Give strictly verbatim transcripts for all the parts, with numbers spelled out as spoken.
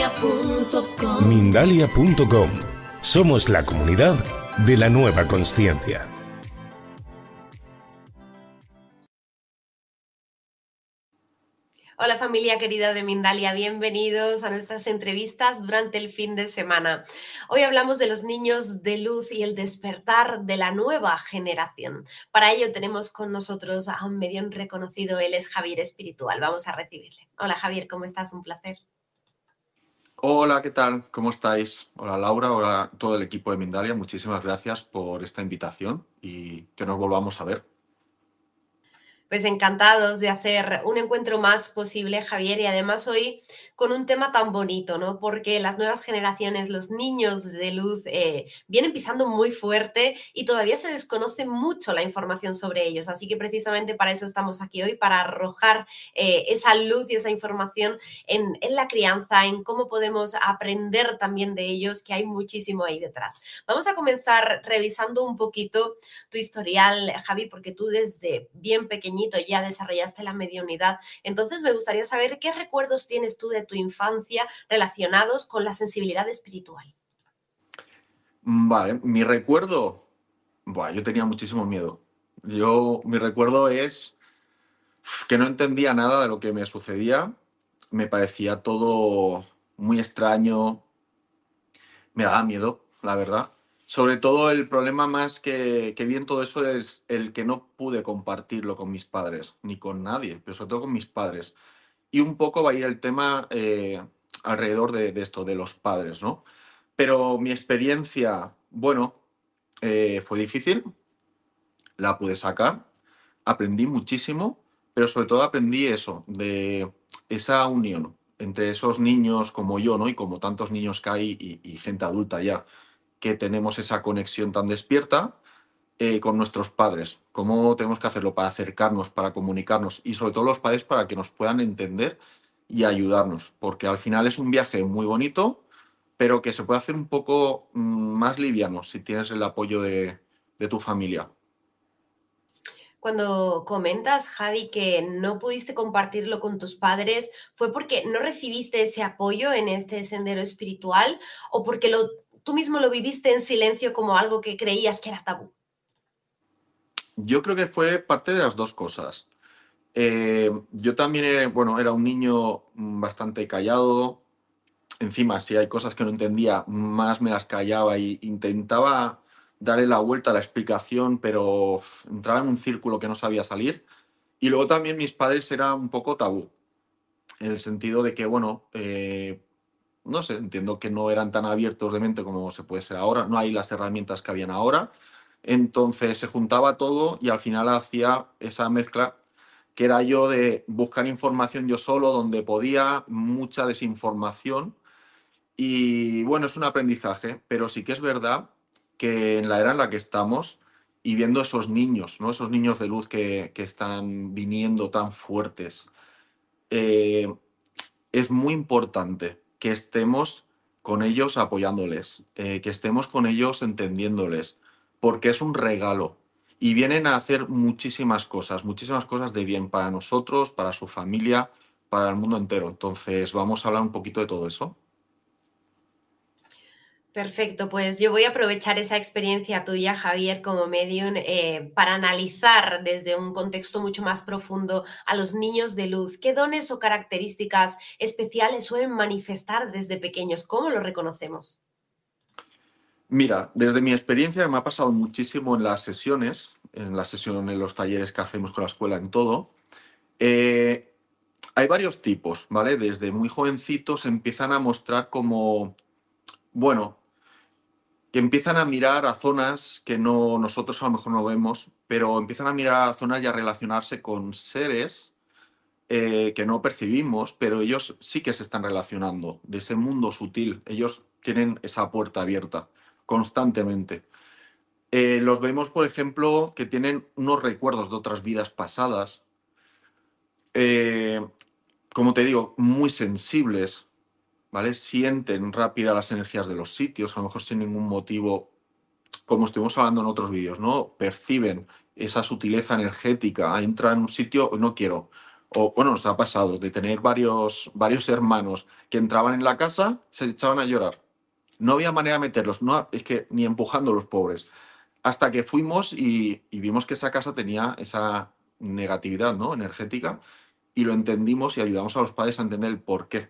punto com. Mindalia punto com. Somos la comunidad de la nueva consciencia. Hola familia querida de Mindalia, bienvenidos a nuestras entrevistas durante el fin de semana. Hoy hablamos de los niños de luz y el despertar de la nueva generación. Para ello tenemos con nosotros a un medium reconocido, él es Javier Espiritual. Vamos a recibirle. Hola Javier, ¿cómo estás? Un placer. Hola, ¿qué tal? ¿Cómo estáis? Hola Laura, hola todo el equipo de Mindalia. Muchísimas gracias por esta invitación y que nos volvamos a ver. Pues encantados de hacer un encuentro más posible, Javier, y además hoy con un tema tan bonito, ¿no? Porque las nuevas generaciones, los niños de luz, eh, vienen pisando muy fuerte y todavía se desconoce mucho la información sobre ellos. Así que precisamente para eso estamos aquí hoy, para arrojar eh, esa luz y esa información en, en la crianza, en cómo podemos aprender también de ellos, que hay muchísimo ahí detrás. Vamos a comenzar revisando un poquito tu historial, Javi, porque tú desde bien pequeñito ya desarrollaste la mediunidad. Entonces me gustaría saber qué recuerdos tienes tú de tu infancia relacionados con la sensibilidad espiritual. Vale, mi recuerdo... Buah, yo tenía muchísimo miedo. Yo, mi recuerdo es que no entendía nada de lo que me sucedía. Me parecía todo muy extraño. Me daba miedo, la verdad. Sobre todo el problema más que, que vi en todo eso es el que no pude compartirlo con mis padres, ni con nadie, pero sobre todo con mis padres. Y un poco va a ir el tema eh, alrededor de, de esto, de los padres, ¿no? Pero mi experiencia, bueno, eh, fue difícil, la pude sacar, aprendí muchísimo, pero sobre todo aprendí eso, de esa unión entre esos niños como yo, ¿no? Y como tantos niños que hay y, y gente adulta ya, que tenemos esa conexión tan despierta eh, con nuestros padres. ¿Cómo tenemos que hacerlo para acercarnos, para comunicarnos? Y sobre todo los padres para que nos puedan entender y ayudarnos. Porque al final es un viaje muy bonito, pero que se puede hacer un poco mm, más liviano si tienes el apoyo de, de tu familia. Cuando comentas, Javi, que no pudiste compartirlo con tus padres, ¿fue porque no recibiste ese apoyo en este sendero espiritual o porque lo, tú mismo lo viviste en silencio como algo que creías que era tabú? Yo creo que fue parte de las dos cosas. Eh, yo también, era, bueno, era un niño mm, bastante callado. Encima, si hay cosas que no entendía, más me las callaba e intentaba darle la vuelta a la explicación, pero uf, entraba en un círculo que no sabía salir. Y luego también mis padres eran un poco tabú, en el sentido de que, bueno, eh, no sé, entiendo que no eran tan abiertos de mente como se puede ser ahora, no hay las herramientas que habían ahora. Entonces se juntaba todo y al final hacía esa mezcla que era yo de buscar información yo solo, donde podía, mucha desinformación. Y bueno, es un aprendizaje, pero sí que es verdad que en la era en la que estamos y viendo esos niños, ¿no? Esos niños de luz que, que están viniendo tan fuertes, eh, es muy importante que estemos con ellos apoyándoles, eh, que estemos con ellos entendiéndoles, porque es un regalo. Y vienen a hacer muchísimas cosas, muchísimas cosas de bien para nosotros, para su familia, para el mundo entero. Entonces, vamos a hablar un poquito de todo eso. Perfecto, pues yo voy a aprovechar esa experiencia tuya, Javier, como medium, eh, para analizar desde un contexto mucho más profundo a los niños de luz. ¿Qué dones o características especiales suelen manifestar desde pequeños? ¿Cómo lo reconocemos? Mira, desde mi experiencia me ha pasado muchísimo en las sesiones, en las sesiones, en los talleres que hacemos con la escuela, en todo. Eh, hay varios tipos, ¿vale? Desde muy jovencitos empiezan a mostrar como, bueno, que empiezan a mirar a zonas que no, nosotros a lo mejor no vemos, pero empiezan a mirar a zonas y a relacionarse con seres eh, que no percibimos, pero ellos sí que se están relacionando, de ese mundo sutil. Ellos tienen esa puerta abierta constantemente. Eh, los vemos, por ejemplo, que tienen unos recuerdos de otras vidas pasadas, eh, como te digo, muy sensibles, ¿vale? Sienten rápida las energías de los sitios, a lo mejor sin ningún motivo, como estuvimos hablando en otros vídeos, ¿no? Perciben esa sutileza energética, ah, entra en un sitio, no quiero, o bueno, nos ha pasado de tener varios, varios hermanos que entraban en la casa, se echaban a llorar. No había manera de meterlos, no, es que ni empujando a los pobres. Hasta que fuimos y, y vimos que esa casa tenía esa negatividad, ¿no? Energética, y lo entendimos y ayudamos a los padres a entender el por qué.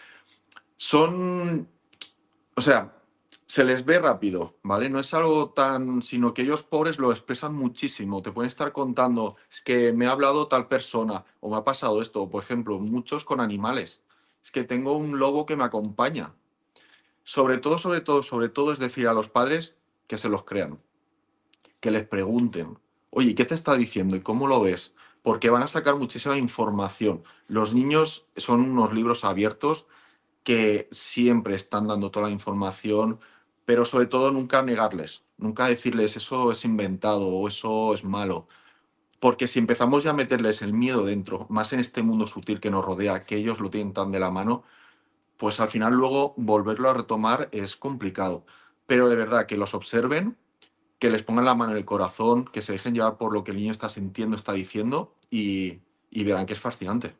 Son, o sea, se les ve rápido, ¿vale? No es algo tan, sino que ellos pobres lo expresan muchísimo. Te pueden estar contando, es que me ha hablado tal persona o me ha pasado esto. O, por ejemplo, muchos con animales. Es que tengo un lobo que me acompaña. Sobre todo, sobre todo, sobre todo es decir a los padres que se los crean, que les pregunten, oye, ¿qué te está diciendo y cómo lo ves? Porque van a sacar muchísima información. Los niños son unos libros abiertos que siempre están dando toda la información, pero sobre todo nunca negarles, nunca decirles eso es inventado o eso es malo. Porque si empezamos ya a meterles el miedo dentro, más en este mundo sutil que nos rodea, que ellos lo tienen tan de la mano, pues al final luego volverlo a retomar es complicado. Pero de verdad, que los observen, que les pongan la mano en el corazón, que se dejen llevar por lo que el niño está sintiendo, está diciendo y, y verán que es fascinante.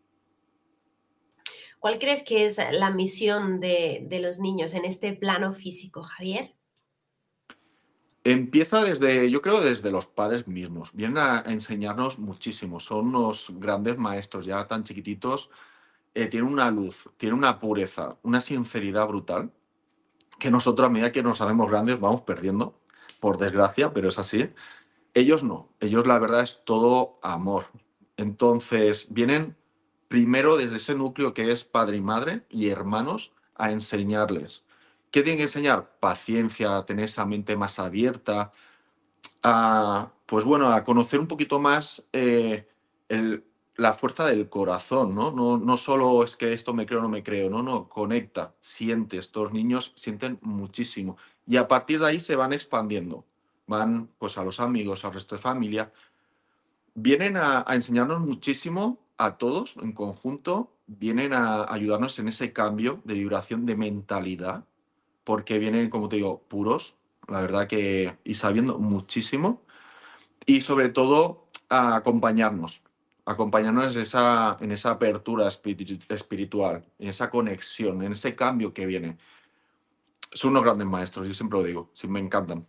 ¿Cuál crees que es la misión de, de los niños en este plano físico, Javier? Empieza desde, yo creo, desde los padres mismos. Vienen a, a enseñarnos muchísimo. Son unos grandes maestros, ya tan chiquititos. Eh, tienen una luz, tienen una pureza, una sinceridad brutal, que nosotros a medida que nos hacemos grandes vamos perdiendo, por desgracia, pero es así. Ellos no. Ellos la verdad es todo amor. Entonces, vienen primero desde ese núcleo que es padre y madre y hermanos a enseñarles. ¿Qué tienen que enseñar? Paciencia, a tener esa mente más abierta, a, pues bueno, a conocer un poquito más eh, el- la fuerza del corazón, ¿no? ¿no? No solo es que esto me creo o no me creo, no, no, conecta, siente, estos niños sienten muchísimo. Y a partir de ahí se van expandiendo, van pues a los amigos, al resto de familia, vienen a, a enseñarnos muchísimo a todos en conjunto, vienen a ayudarnos en ese cambio de vibración de mentalidad, porque vienen, como te digo, puros, la verdad que, y sabiendo muchísimo y sobre todo a acompañarnos, acompañarnos en esa, en esa apertura espiritu- espiritual, en esa conexión, en ese cambio que viene. Son unos grandes maestros, yo siempre lo digo, sí, me encantan.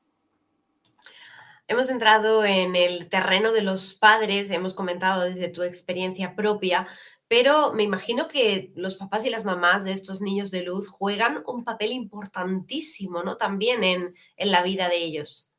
Hemos entrado en el terreno de los padres, hemos comentado desde tu experiencia propia, pero me imagino que los papás y las mamás de estos niños de luz juegan un papel importantísimo, ¿no? También en, en la vida de ellos.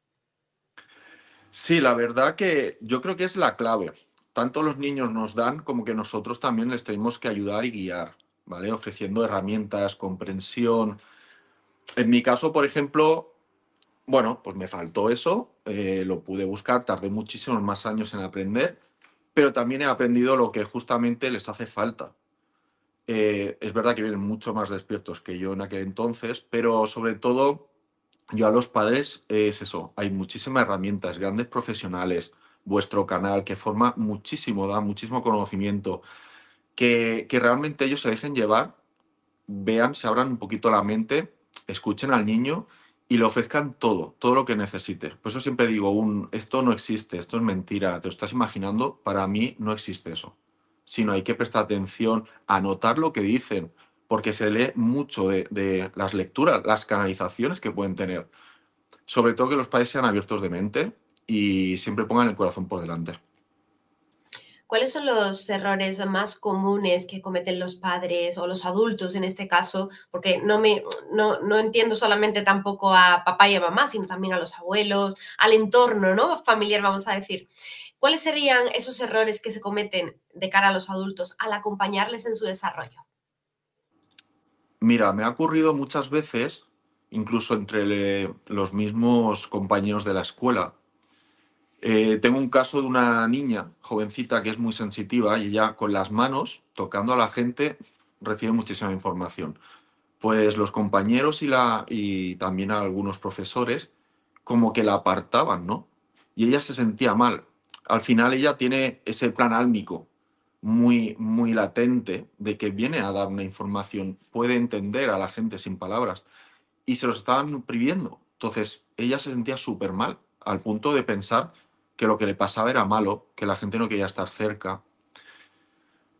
Sí, la verdad que yo creo que es la clave. Tanto los niños nos dan como que nosotros también les tenemos que ayudar y guiar, ¿vale? Ofreciendo herramientas, comprensión. En mi caso, por ejemplo, bueno, pues me faltó eso, eh, lo pude buscar, tardé muchísimos más años en aprender, pero también he aprendido lo que justamente les hace falta. Eh, es verdad que vienen mucho más despiertos que yo en aquel entonces, pero sobre todo yo a los padres eh, es eso, hay muchísimas herramientas, grandes profesionales, vuestro canal que forma muchísimo, da muchísimo conocimiento, que, que realmente ellos se dejen llevar, vean, se abran un poquito la mente, escuchen al niño y le ofrezcan todo, todo lo que necesite. Por eso siempre digo, un, esto no existe, esto es mentira, te lo estás imaginando, para mí no existe eso. Sino hay que prestar atención, a notar lo que dicen, porque se lee mucho de, de las lecturas, las canalizaciones que pueden tener. Sobre todo que los padres sean abiertos de mente y siempre pongan el corazón por delante. ¿Cuáles son los errores más comunes que cometen los padres o los adultos en este caso? Porque no, me, no, no entiendo solamente tampoco a papá y a mamá, sino también a los abuelos, al entorno, ¿no? Familiar, vamos a decir. ¿Cuáles serían esos errores que se cometen de cara a los adultos al acompañarles en su desarrollo? Mira, me ha ocurrido muchas veces, incluso entre le- los mismos compañeros de la escuela. Eh, tengo un caso de una niña jovencita que es muy sensitiva y ella con las manos, tocando a la gente, recibe muchísima información. Pues los compañeros y, la, y también algunos profesores como que la apartaban, ¿no? Y ella se sentía mal. Al final ella tiene ese plan álmico muy, muy latente de que viene a dar una información, puede entender a la gente sin palabras y se los estaban prohibiendo. Entonces ella se sentía súper mal, al punto de pensar que lo que le pasaba era malo, que la gente no quería estar cerca.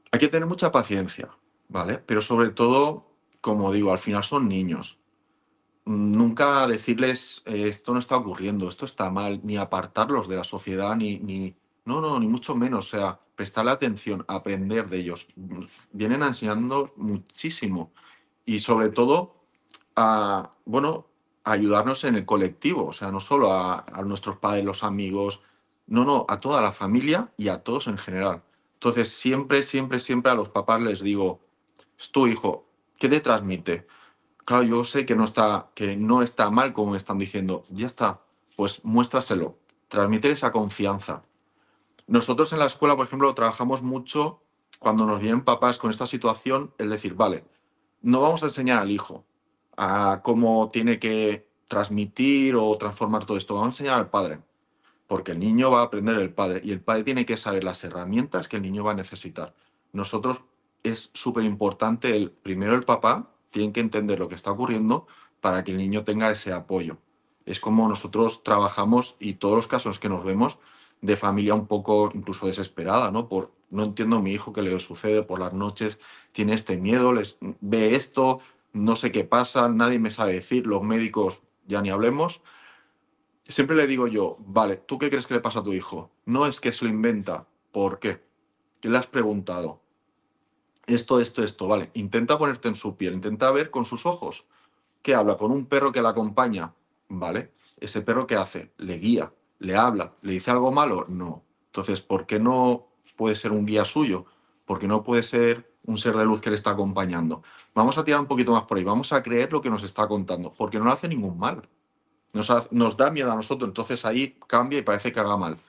Hay que tener mucha paciencia, ¿vale? Pero sobre todo, como digo, al final son niños. Nunca decirles eh, esto no está ocurriendo, esto está mal, ni apartarlos de la sociedad, ni, ni... No, no, ni mucho menos. O sea, prestarle atención, aprender de ellos. Vienen enseñando muchísimo. Y sobre todo, a, bueno, a ayudarnos en el colectivo. O sea, no solo a, a nuestros padres, los amigos, no, no, a toda la familia y a todos en general. Entonces, siempre, siempre, siempre a los papás les digo, es tu hijo, ¿qué te transmite? Claro, yo sé que no está, que no está mal como me están diciendo. Ya está, pues muéstraselo. Transmite esa confianza. Nosotros en la escuela, por ejemplo, trabajamos mucho cuando nos vienen papás con esta situación, es decir, vale, no vamos a enseñar al hijo a cómo tiene que transmitir o transformar todo esto, vamos a enseñar al padre, porque el niño va a aprender el padre y el padre tiene que saber las herramientas que el niño va a necesitar. Nosotros es súper importante, el, primero el papá tiene que entender lo que está ocurriendo para que el niño tenga ese apoyo. Es como nosotros trabajamos y todos los casos que nos vemos de familia un poco incluso desesperada, ¿no? Por no entiendo a mi hijo qué le sucede por las noches, tiene este miedo, les, ve esto, no sé qué pasa, nadie me sabe decir, los médicos ya ni hablemos. Siempre le digo yo, vale, ¿tú qué crees que le pasa a tu hijo? No es que se lo inventa. ¿Por qué? ¿Qué le has preguntado? Esto, esto, esto, vale. Intenta ponerte en su piel, intenta ver con sus ojos. ¿Qué habla? ¿Con un perro que la acompaña? ¿Vale? ¿Ese perro qué hace? Le guía, le habla, le dice algo malo? No. Entonces, ¿por qué no puede ser un guía suyo? ¿Por qué no puede ser un ser de luz que le está acompañando? Vamos a tirar un poquito más por ahí, vamos a creer lo que nos está contando, porque no le hace ningún mal. Nos, ha- nos da miedo a nosotros, entonces ahí cambia y parece que haga mal.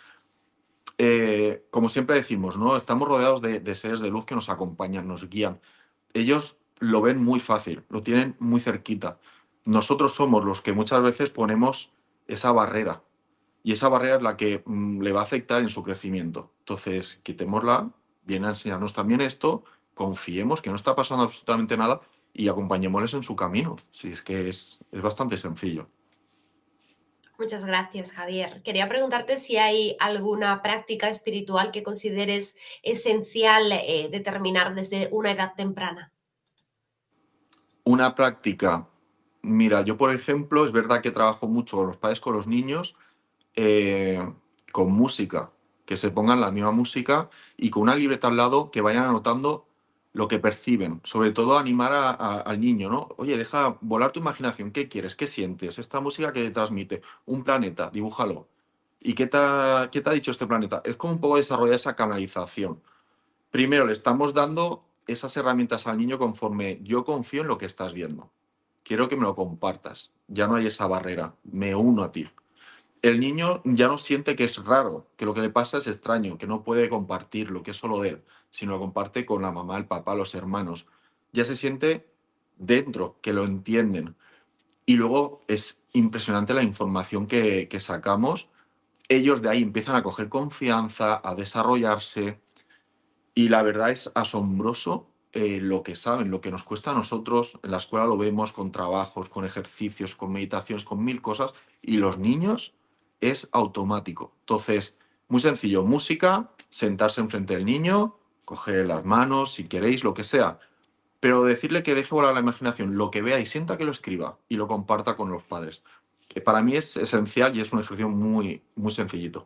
Eh, como siempre decimos, ¿no? Estamos rodeados de, de seres de luz que nos acompañan, nos guían. Ellos lo ven muy fácil, lo tienen muy cerquita. Nosotros somos los que muchas veces ponemos esa barrera y esa barrera es la que mm, le va a afectar en su crecimiento. Entonces, quitémosla, viene a enseñarnos también esto, confiemos que no está pasando absolutamente nada y acompañémosles en su camino. Si es que es, es bastante sencillo. Muchas gracias, Javier. Quería preguntarte si hay alguna práctica espiritual que consideres esencial eh, determinar desde una edad temprana. Una práctica. Mira, yo por ejemplo, es verdad que trabajo mucho con los padres, con los niños, eh, con música, que se pongan la misma música y con una libreta al lado que vayan anotando lo que perciben. Sobre todo animar a- a- al niño, ¿no? Oye, deja volar tu imaginación. ¿Qué quieres? ¿Qué sientes? Esta música que te transmite. Un planeta, dibújalo. ¿Y qué te ha, qué te ha dicho este planeta? Es como un poco desarrollar esa canalización. Primero, le estamos dando esas herramientas al niño conforme yo confío en lo que estás viendo. Quiero que me lo compartas. Ya no hay esa barrera. Me uno a ti. El niño ya no siente que es raro, que lo que le pasa es extraño, que no puede compartirlo, que es solo de él, sino lo comparte con la mamá, el papá, los hermanos. Ya se siente dentro, que lo entienden. Y luego es impresionante la información que, que sacamos. Ellos de ahí empiezan a coger confianza, a desarrollarse y la verdad es asombroso eh, lo que saben, lo que nos cuesta a nosotros. En la escuela lo vemos con trabajos, con ejercicios, con meditaciones, con mil cosas. Y los niños es automático. Entonces, muy sencillo, música, sentarse enfrente del niño, coger las manos, si queréis, lo que sea. Pero decirle que deje volar la imaginación, lo que vea y sienta que lo escriba y lo comparta con los padres. Que para mí es esencial y es un ejercicio muy, muy sencillito.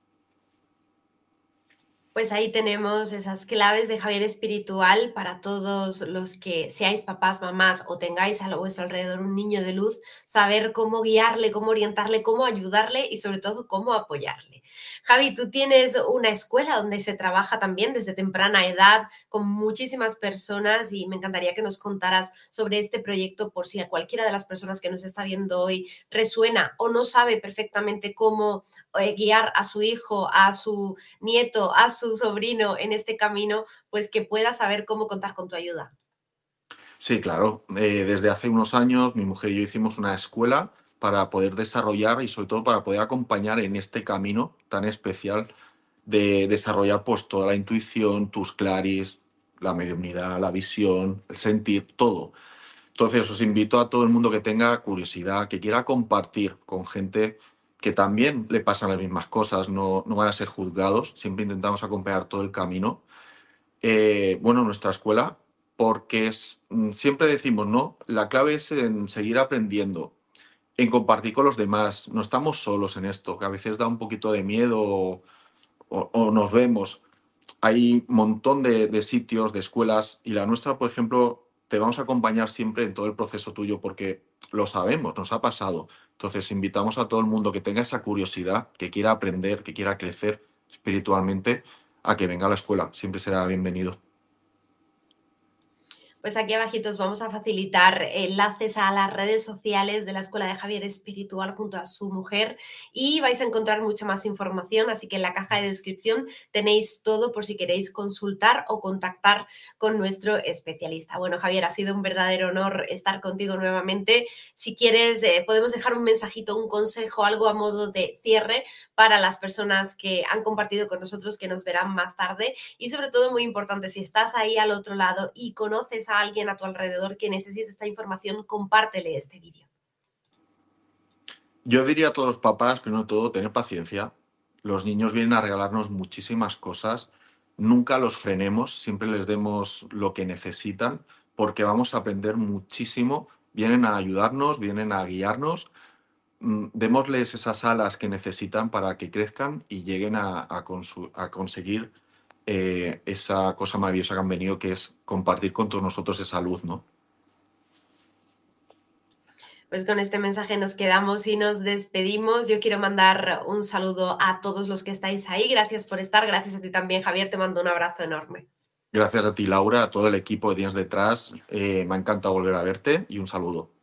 Pues ahí tenemos esas claves de Javier Espiritual para todos los que seáis papás, mamás o tengáis a vuestro alrededor un niño de luz, saber cómo guiarle, cómo orientarle, cómo ayudarle y sobre todo cómo apoyarle. Javi, tú tienes una escuela donde se trabaja también desde temprana edad con muchísimas personas y me encantaría que nos contaras sobre este proyecto por si a cualquiera de las personas que nos está viendo hoy resuena o no sabe perfectamente cómo eh, guiar a su hijo, a su nieto, a su sobrino en este camino, pues que pueda saber cómo contar con tu ayuda. Sí, claro. Eh, desde hace unos años mi mujer y yo hicimos una escuela para poder desarrollar y sobre todo para poder acompañar en este camino tan especial de desarrollar pues toda la intuición, tus claris, la mediunidad, la visión, el sentir, todo. Entonces os invito a todo el mundo que tenga curiosidad, que quiera compartir con gente que también le pasan las mismas cosas, no, no van a ser juzgados, siempre intentamos acompañar todo el camino eh, bueno, nuestra escuela, porque es, mm, siempre decimos, ¿no? La clave es en seguir aprendiendo, en compartir con los demás. No estamos solos en esto, que a veces da un poquito de miedo o, o- o nos vemos. Hay un montón de, de sitios, de escuelas, y la nuestra, por ejemplo, te vamos a acompañar siempre en todo el proceso tuyo porque lo sabemos, nos ha pasado. Entonces, invitamos a todo el mundo que tenga esa curiosidad, que quiera aprender, que quiera crecer espiritualmente, a que venga a la escuela. Siempre será bienvenido. Pues aquí abajito os vamos a facilitar enlaces a las redes sociales de la Escuela de Javier Espiritual junto a su mujer y vais a encontrar mucha más información, así que en la caja de descripción tenéis todo por si queréis consultar o contactar con nuestro especialista. Bueno, Javier, ha sido un verdadero honor estar contigo nuevamente. Si quieres, eh, podemos dejar un mensajito, un consejo, algo a modo de cierre para las personas que han compartido con nosotros, que nos verán más tarde. Y sobre todo, muy importante, si estás ahí al otro lado y conoces a alguien a tu alrededor que necesite esta información, compártele este vídeo. Yo diría a todos los papás, primero de todo, tener paciencia. Los niños vienen a regalarnos muchísimas cosas. Nunca los frenemos, siempre les demos lo que necesitan, porque vamos a aprender muchísimo. Vienen a ayudarnos, vienen a guiarnos. Mm, Démosles esas alas que necesitan para que crezcan y lleguen a, a consu- a conseguir eh, esa cosa maravillosa que han venido, que es compartir con todos nosotros esa luz, ¿no? Pues con este mensaje nos quedamos y nos despedimos. Yo quiero mandar un saludo a todos los que estáis ahí. Gracias por estar. Gracias a ti también, Javier. Te mando un abrazo enorme. Gracias a ti, Laura, a todo el equipo que tienes detrás. Eh, me ha encantado volver a verte y un saludo.